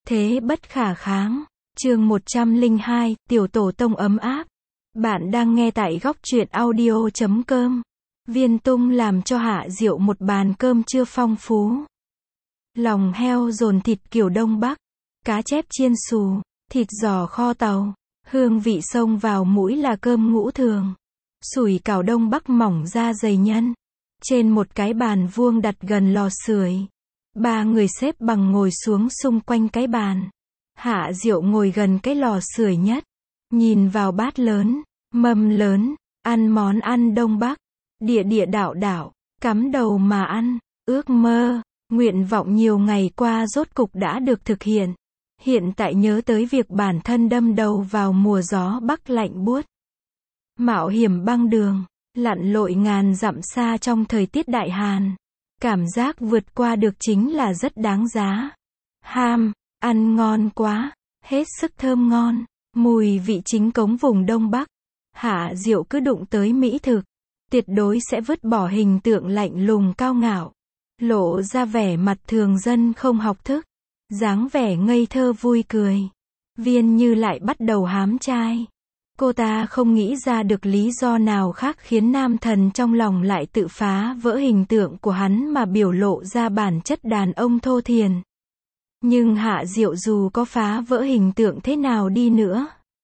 Thế bất khả kháng. Chương 102, Tiểu Tổ Tông ấm áp. Bạn đang nghe tại góc truyện audio.com. Viên Tung làm cho Hạ Diệu một bàn cơm trưa phong phú. Lòng heo dồn thịt kiểu Đông Bắc, cá chép chiên xù, thịt giò kho tàu, hương vị xông vào mũi là cơm ngũ thường. Sủi cảo Đông Bắc mỏng da dày nhân. Trên một cái bàn vuông đặt gần lò sưởi. Ba người xếp bằng ngồi xuống xung quanh cái bàn. Hạ Diệu ngồi gần cái lò sưởi nhất. Nhìn vào bát lớn, mâm lớn, ăn món ăn Đông Bắc. Địa địa đạo đạo, cắm đầu mà ăn. Ước mơ, nguyện vọng nhiều ngày qua rốt cục đã được thực hiện. Hiện tại nhớ tới việc bản thân đâm đầu vào mùa gió Bắc lạnh buốt. Mạo hiểm băng đường, lặn lội ngàn dặm xa trong thời tiết đại hàn. Cảm giác vượt qua được chính là rất đáng giá. Ăn ngon quá, hết sức thơm ngon, mùi vị chính cống vùng Đông Bắc. Hạ Diệu cứ đụng tới mỹ thực, tuyệt đối sẽ vứt bỏ hình tượng lạnh lùng cao ngạo, lộ ra vẻ mặt thường dân không học thức, dáng vẻ ngây thơ vui cười. Viên Như lại bắt đầu hám trai. Cô ta không nghĩ ra được lý do nào khác khiến nam thần trong lòng lại tự phá vỡ hình tượng của hắn mà biểu lộ ra bản chất đàn ông thô thiển. Nhưng Hạ Diệu dù có phá vỡ hình tượng thế nào đi nữa,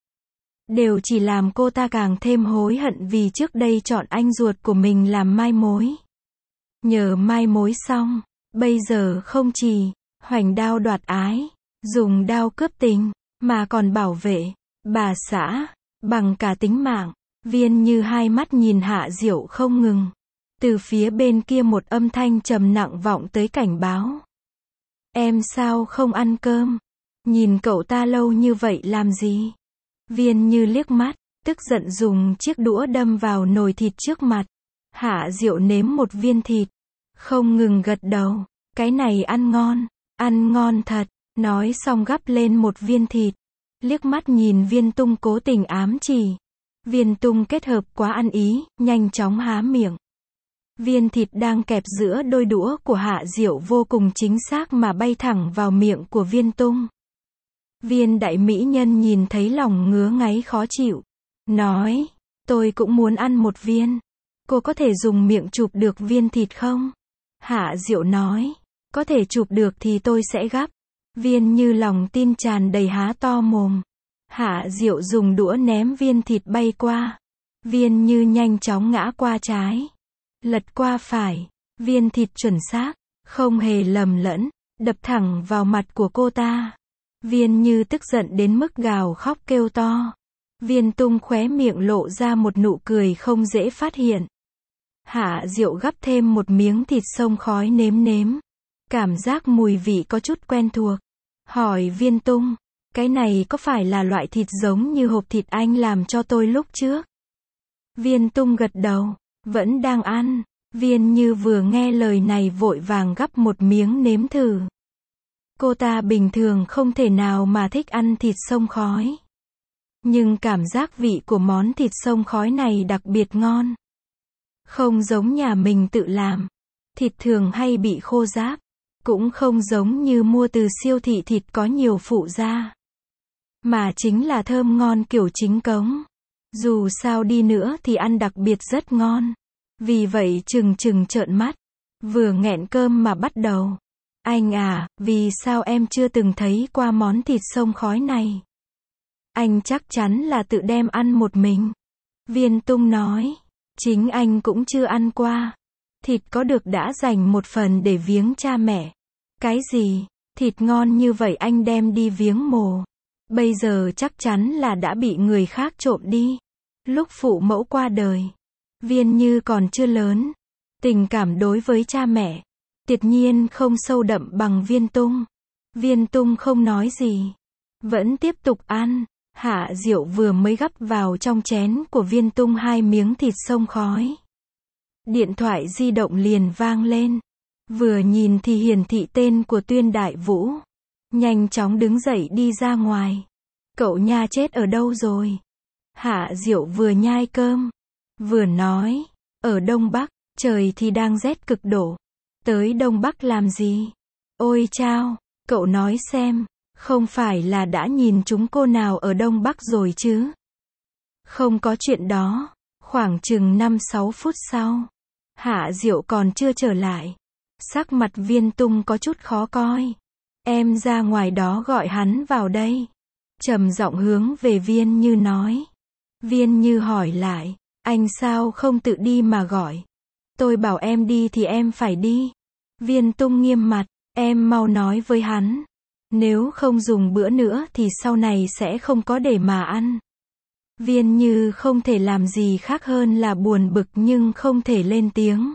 đều chỉ làm cô ta càng thêm hối hận vì trước đây chọn anh ruột của mình làm mai mối. Nhờ mai mối xong, bây giờ không chỉ hoành đao đoạt ái, dùng đao cướp tình, mà còn bảo vệ bà xã bằng cả tính mạng. Viên Như hai mắt nhìn Hạ Diệu không ngừng. Từ phía bên kia một âm thanh trầm nặng vọng tới cảnh báo. Em sao không ăn cơm? Nhìn cậu ta lâu như vậy làm gì? Viên Như liếc mắt, tức giận dùng chiếc đũa đâm vào nồi thịt trước mặt. Hạ Diệu nếm một viên thịt, không ngừng gật đầu. Cái này ăn ngon thật. Nói xong gắp lên một viên thịt. Liếc mắt nhìn Viên Tung cố tình ám chỉ. Viên Tung kết hợp quá ăn ý, nhanh chóng há miệng. Viên thịt đang kẹp giữa đôi đũa của Hạ Diệu vô cùng chính xác mà bay thẳng vào miệng của Viên Tung. Viên đại mỹ nhân nhìn thấy lòng ngứa ngáy khó chịu. Nói, tôi cũng muốn ăn một viên. Cô có thể dùng miệng chụp được viên thịt không? Hạ Diệu nói, có thể chụp được thì tôi sẽ gắp. Viên Như lòng tin tràn đầy há to mồm. Hạ Diệu dùng đũa ném viên thịt bay qua. Viên Như nhanh chóng ngã qua trái, lật qua phải. Viên thịt chuẩn xác, không hề lầm lẫn, đập thẳng vào mặt của cô ta. Viên Như tức giận đến mức gào khóc kêu to. Viên Tung khóe miệng lộ ra một nụ cười không dễ phát hiện. Hạ Diệu gắp thêm một miếng thịt xông khói nếm. Cảm giác mùi vị có chút quen thuộc. Hỏi Viên Tung, cái này có phải là loại thịt giống như hộp thịt anh làm cho tôi lúc trước? Viên Tung gật đầu, vẫn đang ăn. Viên Như vừa nghe lời này vội vàng gắp một miếng nếm thử. Cô ta bình thường không thể nào mà thích ăn thịt xông khói. Nhưng cảm giác vị của món thịt xông khói này đặc biệt ngon. Không giống nhà mình tự làm. Thịt thường hay bị khô ráp. Cũng không giống như mua từ siêu thị thịt có nhiều phụ gia. Mà chính là thơm ngon kiểu chính cống. Dù sao đi nữa thì ăn đặc biệt rất ngon. Vì vậy trừng trợn mắt. Vừa nghẹn cơm mà bắt đầu. Anh à, vì sao em chưa từng thấy qua món thịt xông khói này? Anh chắc chắn là tự đem ăn một mình. Viên Tung nói. Chính anh cũng chưa ăn qua. Thịt có được đã dành một phần để viếng cha mẹ. Cái gì? Thịt ngon như vậy anh đem đi viếng mồ. Bây giờ chắc chắn là đã bị người khác trộm đi. Lúc phụ mẫu qua đời, Viên Như còn chưa lớn. Tình cảm đối với cha mẹ, tuyệt nhiên không sâu đậm bằng Viên Tung. Viên Tung không nói gì, vẫn tiếp tục ăn. Hạ Diệu vừa mới gắp vào trong chén của Viên Tung 2 miếng thịt xông khói. Điện thoại di động liền vang lên. Vừa nhìn thì hiển thị tên của Tuyên Đại Vũ. Nhanh chóng đứng dậy đi ra ngoài. Cậu nha chết ở đâu rồi? Hạ Diệu vừa nhai cơm, vừa nói, ở Đông Bắc, trời thì đang rét cực độ. Tới Đông Bắc làm gì? Ôi chao, cậu nói xem, Không phải là đã nhìn chúng cô nào ở Đông Bắc rồi chứ? Không có chuyện đó. Khoảng chừng 5-6 phút sau, Hạ Diệu còn chưa trở lại. Sắc mặt Viên Tung có chút khó coi. Em ra ngoài đó gọi hắn vào đây. Trầm giọng hướng về Viên Như nói. Viên Như hỏi lại, anh sao không tự đi mà gọi? Tôi bảo em đi thì em phải đi. Viên Tung nghiêm mặt, em mau nói với hắn. Nếu không dùng bữa nữa thì sau này sẽ không có để mà ăn. Viên Như không thể làm gì khác hơn là buồn bực nhưng không thể lên tiếng.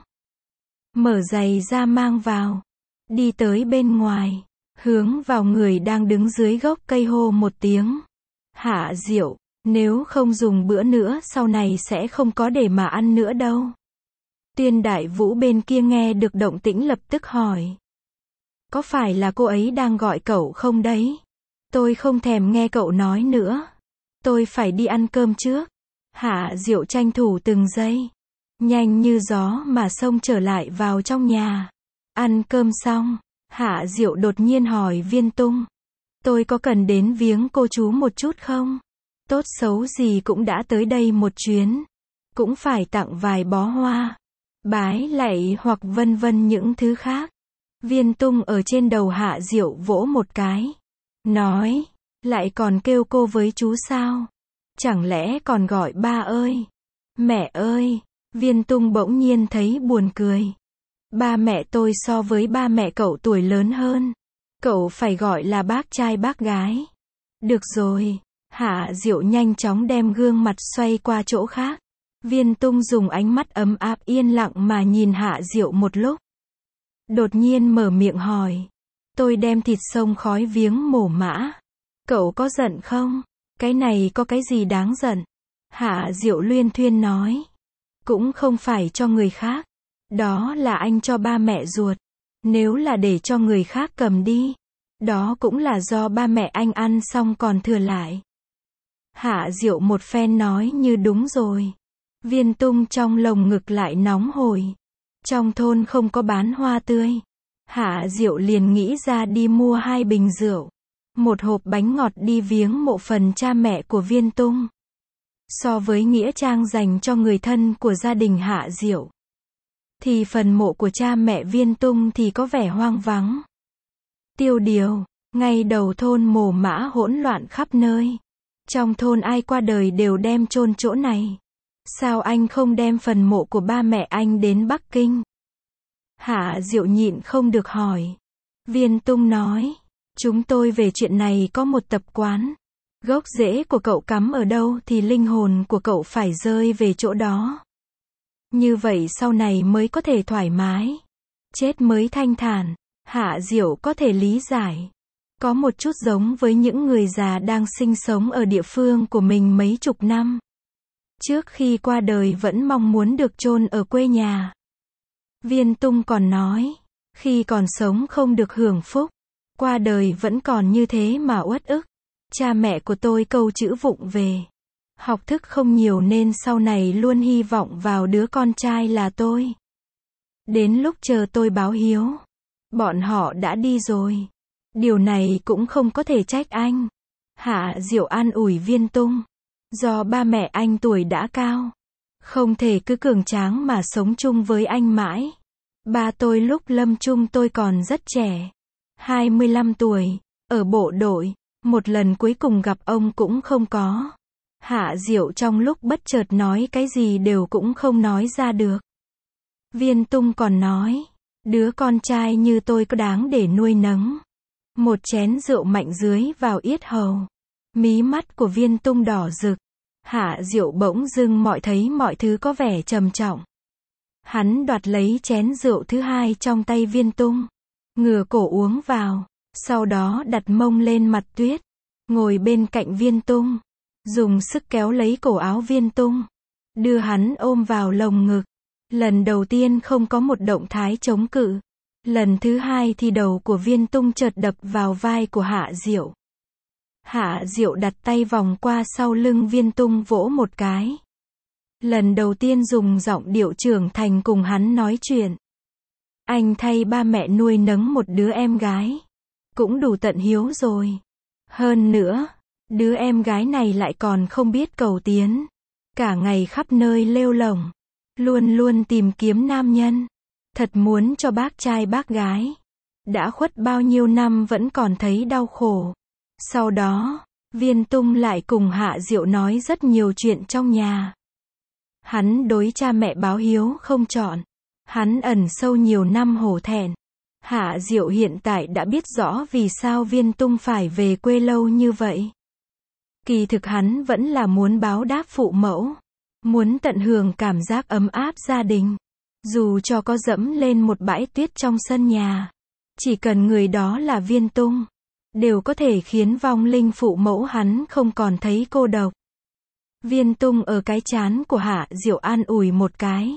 Mở giày ra mang vào. Đi tới bên ngoài. Hướng vào người đang đứng dưới gốc cây hô một tiếng. Hạ Diệu, nếu không dùng bữa nữa sau này sẽ không có để mà ăn nữa đâu. Tuyên Đại Vũ bên kia nghe được động tĩnh lập tức hỏi. Có phải là cô ấy đang gọi cậu không đấy? Tôi không thèm nghe cậu nói nữa. Tôi phải đi ăn cơm trước. Hạ Diệu tranh thủ từng giây. Nhanh như gió mà xông trở lại vào trong nhà. Ăn cơm xong, Hạ Diệu đột nhiên hỏi Viên Tung. Tôi có cần đến viếng cô chú một chút không? Tốt xấu gì cũng đã tới đây một chuyến. Cũng phải tặng vài bó hoa. Bái lạy hoặc vân vân những thứ khác. Viên Tung ở trên đầu Hạ Diệu vỗ một cái. Nói, lại còn kêu cô với chú sao? Chẳng lẽ còn gọi ba ơi? Mẹ ơi! Viên Tung bỗng nhiên thấy buồn cười. Ba mẹ tôi so với ba mẹ cậu tuổi lớn hơn. Cậu phải gọi là bác trai bác gái. Được rồi. Hạ Diệu nhanh chóng đem gương mặt xoay qua chỗ khác. Viên Tung dùng ánh mắt ấm áp yên lặng mà nhìn Hạ Diệu một lúc. Đột nhiên mở miệng hỏi. Tôi đem thịt sông khói viếng mổ mã. Cậu có giận không? Cái này có cái gì đáng giận? Hạ Diệu luyên thuyên nói. Cũng không phải cho người khác. Đó là anh cho ba mẹ ruột. Nếu là để cho người khác cầm đi, đó cũng là do ba mẹ anh ăn xong còn thừa lại. Hạ Diệu một phen nói như đúng rồi. Viên Tung trong lồng ngực lại nóng hổi. Trong thôn không có bán hoa tươi. Hạ Diệu liền nghĩ ra đi mua 2 bình rượu. Một hộp bánh ngọt đi viếng mộ phần cha mẹ của Viên Tung. So với nghĩa trang dành cho người thân của gia đình Hạ Diệu, thì phần mộ của cha mẹ Viên Tung thì có vẻ hoang vắng. Tiêu điều, ngay đầu thôn mồ mã hỗn loạn khắp nơi. Trong thôn ai qua đời đều đem chôn chỗ này. Sao anh không đem phần mộ của ba mẹ anh đến Bắc Kinh? Hạ Diệu nhịn không được hỏi. Viên Tung nói, chúng tôi về chuyện này có một tập quán. Gốc rễ của cậu cắm ở đâu thì linh hồn của cậu phải rơi về chỗ đó. Như vậy sau này mới có thể thoải mái. Chết mới thanh thản. Hạ Diệu có thể lý giải. Có một chút giống với những người già đang sinh sống ở địa phương của mình mấy chục năm. Trước khi qua đời vẫn mong muốn được chôn ở quê nhà. Viên Tung còn nói, khi còn sống không được hưởng phúc, qua đời vẫn còn như thế mà uất ức. Cha mẹ của tôi câu chữ vụng về. Học thức không nhiều nên sau này luôn hy vọng vào đứa con trai là tôi. Đến lúc chờ tôi báo hiếu, bọn họ đã đi rồi. Điều này cũng không có thể trách anh. Hạ Diệu an ủi Viên Tung. Do ba mẹ anh tuổi đã cao, không thể cứ cường tráng mà sống chung với anh mãi. Ba tôi lúc lâm chung tôi còn rất trẻ. 25 tuổi, ở bộ đội. Một lần cuối cùng gặp ông cũng không có. Hạ Diệu trong lúc bất chợt nói cái gì đều cũng không nói ra được. Viên Tung còn nói, đứa con trai như tôi có đáng để nuôi nấng. Một chén rượu mạnh dưới vào yết hầu. Mí mắt của Viên Tung đỏ rực. Hạ Diệu bỗng dưng thấy mọi thứ có vẻ trầm trọng. Hắn đoạt lấy chén rượu thứ hai trong tay Viên Tung. Ngửa cổ uống vào. Sau đó đặt mông lên mặt tuyết. Ngồi bên cạnh Viên Tung. Dùng sức kéo lấy cổ áo Viên Tung. Đưa hắn ôm vào lồng ngực. Lần đầu tiên không có một động thái chống cự. Lần thứ hai thì đầu của Viên Tung chợt đập vào vai của Hạ Diệu. Hạ Diệu đặt tay vòng qua sau lưng Viên Tung vỗ một cái. Lần đầu tiên dùng giọng điệu trưởng thành cùng hắn nói chuyện. Anh thay ba mẹ nuôi nấng một đứa em gái. Cũng đủ tận hiếu rồi. Hơn nữa, đứa em gái này lại còn không biết cầu tiến. Cả ngày khắp nơi lêu lổng. Luôn luôn tìm kiếm nam nhân. Thật muốn cho bác trai bác gái. Đã khuất bao nhiêu năm vẫn còn thấy đau khổ. Sau đó, Viên Tung lại cùng Hạ Diệu nói rất nhiều chuyện trong nhà. Hắn đối cha mẹ báo hiếu không chọn. Hắn ẩn sâu nhiều năm hổ thẹn. Hạ Diệu hiện tại đã biết rõ vì sao Viên Tung phải về quê lâu như vậy. Kỳ thực hắn vẫn là muốn báo đáp phụ mẫu. Muốn tận hưởng cảm giác ấm áp gia đình. Dù cho có dẫm lên một bãi tuyết trong sân nhà. Chỉ cần người đó là Viên Tung. Đều có thể khiến vong linh phụ mẫu hắn không còn thấy cô độc. Viên Tung ở cái trán của Hạ Diệu an ủi một cái.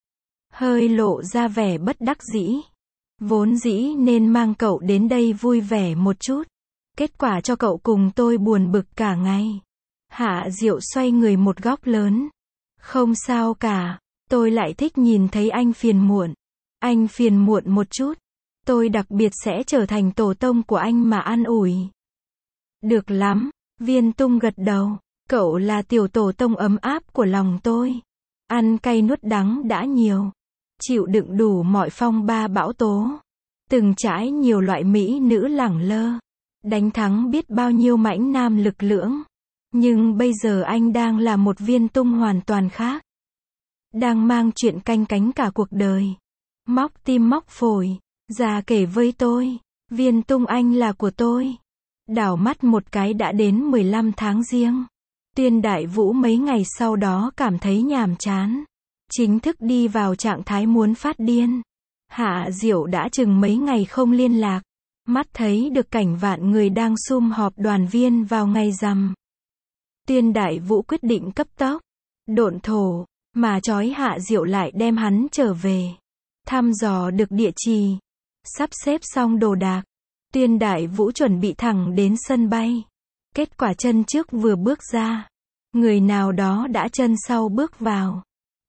Hơi lộ ra vẻ bất đắc dĩ. Vốn dĩ nên mang cậu đến đây vui vẻ một chút. Kết quả cho cậu cùng tôi buồn bực cả ngày. Hạ Diệu xoay người một góc lớn. Không sao cả. Tôi lại thích nhìn thấy anh phiền muộn. Anh phiền muộn một chút. Tôi đặc biệt sẽ trở thành tổ tông của anh mà an ủi. Được lắm. Viên Tung gật đầu. Cậu là tiểu tổ tông ấm áp của lòng tôi. Ăn cay nuốt đắng đã nhiều. Chịu đựng đủ mọi phong ba bão tố. Từng trải nhiều loại mỹ nữ lẳng lơ. Đánh thắng biết bao nhiêu mãnh nam lực lưỡng. Nhưng bây giờ anh đang là một Viên Tung hoàn toàn khác. Đang mang chuyện canh cánh cả cuộc đời. Móc tim móc phổi. Ra kể với tôi. Viên Tung anh là của tôi. Đảo mắt một cái đã đến 15 tháng Giêng. Tuyên Đại Vũ mấy ngày sau đó cảm thấy nhàm chán. Chính thức đi vào trạng thái muốn phát điên. Hạ Diệu đã chừng mấy ngày không liên lạc. Mắt thấy được cảnh vạn người đang sum họp đoàn viên vào ngày rằm. Tuyên Đại Vũ quyết định cấp tốc. Độn thổ. Mà trói Hạ Diệu lại đem hắn trở về. Thăm dò được địa chỉ. Sắp xếp xong đồ đạc. Tuyên Đại Vũ chuẩn bị thẳng đến sân bay. Kết quả chân trước vừa bước ra. Người nào đó đã chân sau bước vào.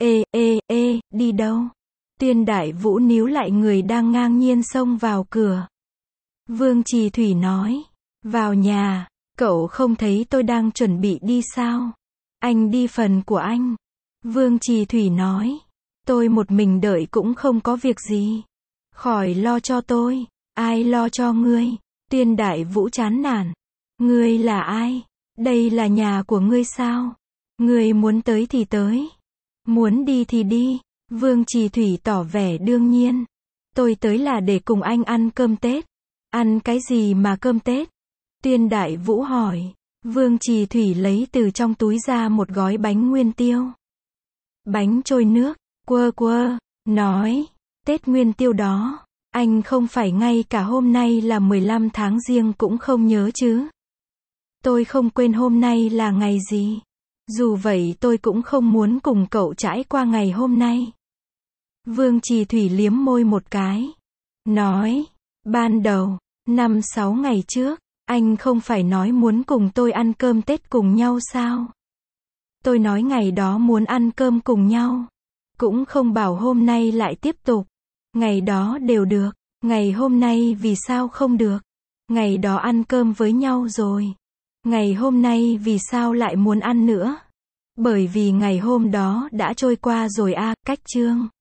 Đi đâu? Tuyên Đại Vũ níu lại người đang ngang nhiên xông vào cửa. Vương Trì Thủy nói. Vào nhà, cậu không thấy tôi đang chuẩn bị đi sao? Anh đi phần của anh. Vương Trì Thủy nói. Tôi một mình đợi cũng không có việc gì. Khỏi lo cho tôi. Ai lo cho ngươi? Tuyên Đại Vũ chán nản. Ngươi là ai? Đây là nhà của ngươi sao? Ngươi muốn tới thì tới. Muốn đi thì đi. Vương Trì Thủy tỏ vẻ đương nhiên. Tôi tới là để cùng anh ăn cơm Tết. Ăn cái gì mà cơm Tết? Tuyên Đại Vũ hỏi. Vương Trì Thủy lấy từ trong túi ra một gói bánh nguyên tiêu. Bánh trôi nước. Quơ. Nói. Tết nguyên tiêu đó. Anh không phải ngay cả hôm nay là 15 tháng Giêng cũng không nhớ chứ? Tôi không quên hôm nay là ngày gì. Dù vậy tôi cũng không muốn cùng cậu trải qua ngày hôm nay. Vương Trì Thủy liếm môi một cái. Nói. Ban đầu, 5-6 ngày trước, anh không phải nói muốn cùng tôi ăn cơm Tết cùng nhau sao? Tôi nói ngày đó muốn ăn cơm cùng nhau. Cũng không bảo hôm nay lại tiếp tục. Ngày đó đều được. Ngày hôm nay vì sao không được? Ngày đó ăn cơm với nhau rồi. Ngày hôm nay vì sao lại muốn ăn nữa? Bởi vì ngày hôm đó đã trôi qua rồi à, cách chương.